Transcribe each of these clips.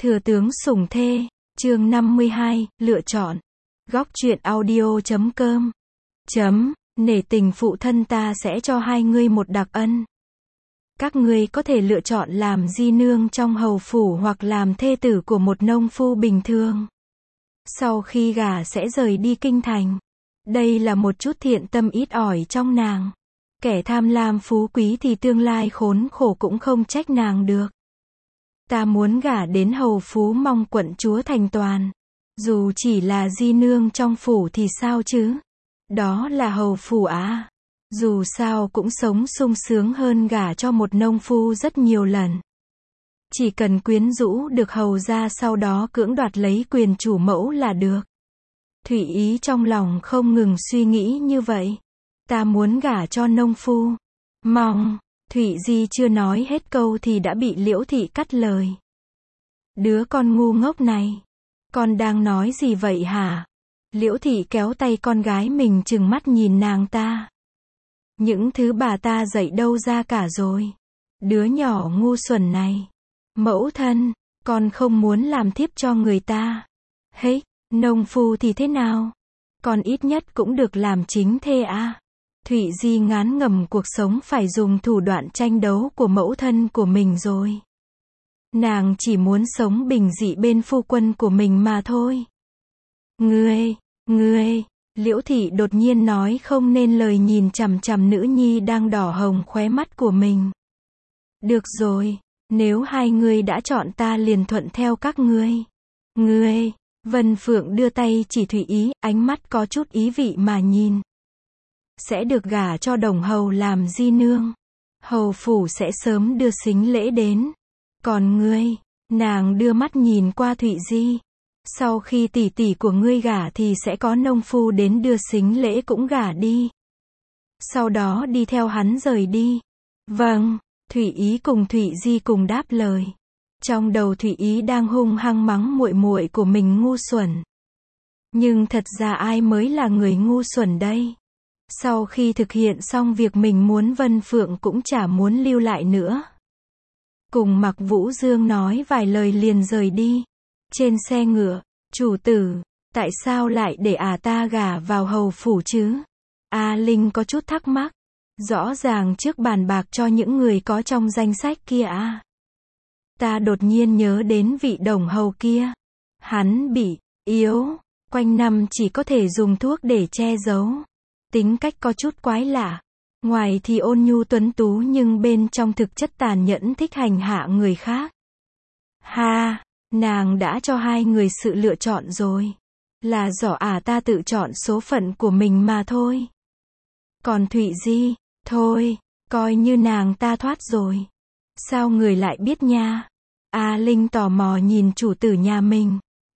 Thừa tướng sủng thê, chương 52, lựa chọn. Góc truyện audio.com. Nể tình phụ thân ta sẽ cho hai ngươi một đặc ân. Các ngươi có thể lựa chọn làm di nương trong hầu phủ hoặc làm thê tử của một nông phu bình thường. Sau khi gả sẽ rời đi kinh thành. Đây là một chút thiện tâm ít ỏi trong nàng. Kẻ tham lam phú quý thì tương lai khốn khổ cũng không trách nàng được. Ta muốn gả đến hầu phú mong quận chúa thành toàn. Dù chỉ là di nương trong phủ thì sao chứ? Đó là hầu phủ á. Dù sao cũng sống sung sướng hơn gả cho một nông phu rất nhiều lần. Chỉ cần quyến rũ được hầu ra sau đó cưỡng đoạt lấy quyền chủ mẫu là được. Thủy Ý trong lòng không ngừng suy nghĩ như vậy. Ta muốn gả cho nông phu. Mong. Thủy Di chưa nói hết câu thì đã bị Liễu Thị cắt lời. Đứa con ngu ngốc này. Con đang nói gì vậy hả? Liễu Thị kéo tay con gái mình trừng mắt nhìn nàng ta. Những thứ bà ta dạy đâu ra cả rồi. Đứa nhỏ ngu xuẩn này. Mẫu thân, con không muốn làm thiếp cho người ta. Hếch, nông phu thì thế nào? Con ít nhất cũng được làm chính thê à? Thủy Di ngán ngẩm cuộc sống phải dùng thủ đoạn tranh đấu của mẫu thân của mình rồi. Nàng chỉ muốn sống bình dị bên phu quân của mình mà thôi. Ngươi, Liễu Thị đột nhiên nói không nên lời nhìn chằm chằm nữ nhi đang đỏ hồng khóe mắt của mình. Được rồi, nếu hai ngươi đã chọn ta liền thuận theo các ngươi. Ngươi, Vân Phượng đưa tay chỉ Thủy Ý, ánh mắt có chút ý vị mà nhìn. Sẽ được gả cho Đồng hầu làm di nương. Hầu phủ sẽ sớm đưa sính lễ đến. Còn ngươi, nàng đưa mắt nhìn qua Thụy Di. Sau khi tỷ tỷ của ngươi gả thì sẽ có nông phu đến đưa sính lễ cũng gả đi. Sau đó đi theo hắn rời đi. Vâng, Thủy Ý cùng Thụy Di cùng đáp lời. Trong đầu Thụy Ý đang hung hăng mắng muội muội của mình ngu xuẩn. Nhưng thật ra ai mới là người ngu xuẩn đây? Sau khi thực hiện xong việc mình muốn, Vân Phượng cũng chả muốn lưu lại nữa. Cùng Mạc Vũ Dương nói vài lời liền rời đi. Trên xe ngựa, chủ tử, tại sao lại để ta gả vào hầu phủ chứ? A Linh có chút thắc mắc. Rõ ràng trước bàn bạc cho những người có trong danh sách kia à. Ta đột nhiên nhớ đến vị Đồng hầu kia. Hắn bị yếu, quanh năm chỉ có thể dùng thuốc để che giấu. Tính cách có chút quái lạ. Ngoài thì ôn nhu tuấn tú nhưng bên trong thực chất tàn nhẫn, thích hành hạ người khác. Ha, nàng đã cho hai người sự lựa chọn rồi. Là do ta tự chọn số phận của mình mà thôi. Còn Thụy Di, thôi, coi như nàng ta thoát rồi. Sao người lại biết nha? A Linh tò mò nhìn chủ tử nhà mình.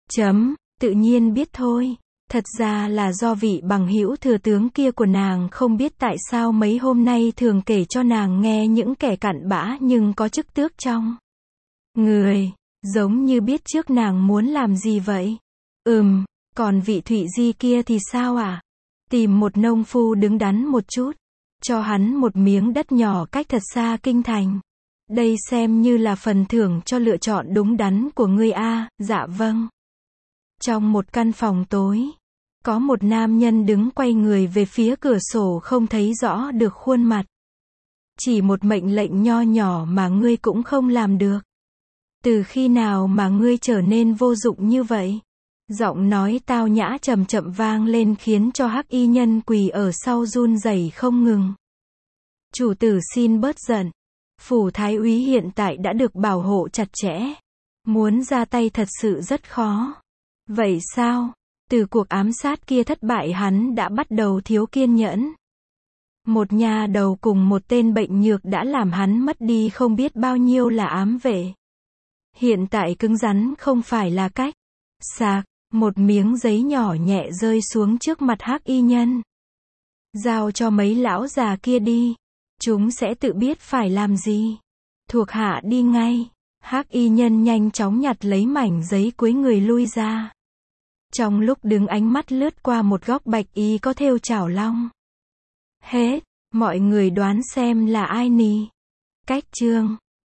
Tự nhiên biết thôi. Thật ra là do vị bằng hữu thừa tướng kia của nàng không biết tại sao mấy hôm nay thường kể cho nàng nghe những kẻ cặn bã nhưng có chức tước trong người, giống như biết trước nàng muốn làm gì vậy. Còn vị Thụy Di kia thì sao à? Tìm một nông phu đứng đắn một chút, cho hắn một miếng đất nhỏ cách thật xa kinh thành. Đây xem như là phần thưởng cho lựa chọn đúng đắn của ngươi a. Dạ vâng. Trong một căn phòng tối, có một nam nhân đứng quay người về phía cửa sổ không thấy rõ được khuôn mặt. Chỉ một mệnh lệnh nho nhỏ mà ngươi cũng không làm được. Từ khi nào mà ngươi trở nên vô dụng như vậy? Giọng nói tao nhã chậm chậm vang lên khiến cho Hắc y nhân quỳ ở sau run rẩy không ngừng. Chủ tử xin bớt giận. Phủ Thái úy hiện tại đã được bảo hộ chặt chẽ. Muốn ra tay thật sự rất khó. Vậy sao? Từ cuộc ám sát kia thất bại hắn đã bắt đầu thiếu kiên nhẫn. Một nha đầu cùng một tên bệnh nhược đã làm hắn mất đi không biết bao nhiêu là ám vệ. Hiện tại cứng rắn không phải là cách. Sạc, một miếng giấy nhỏ nhẹ rơi xuống trước mặt Hắc y nhân. Giao cho mấy lão già kia đi. Chúng sẽ tự biết phải làm gì. Thuộc hạ đi ngay. Hắc y nhân nhanh chóng nhặt lấy mảnh giấy cúi người lui ra. Trong lúc đứng ánh mắt lướt qua một góc bạch y có thêu chảo long. Hết, mọi người đoán xem là ai nì. Cách chương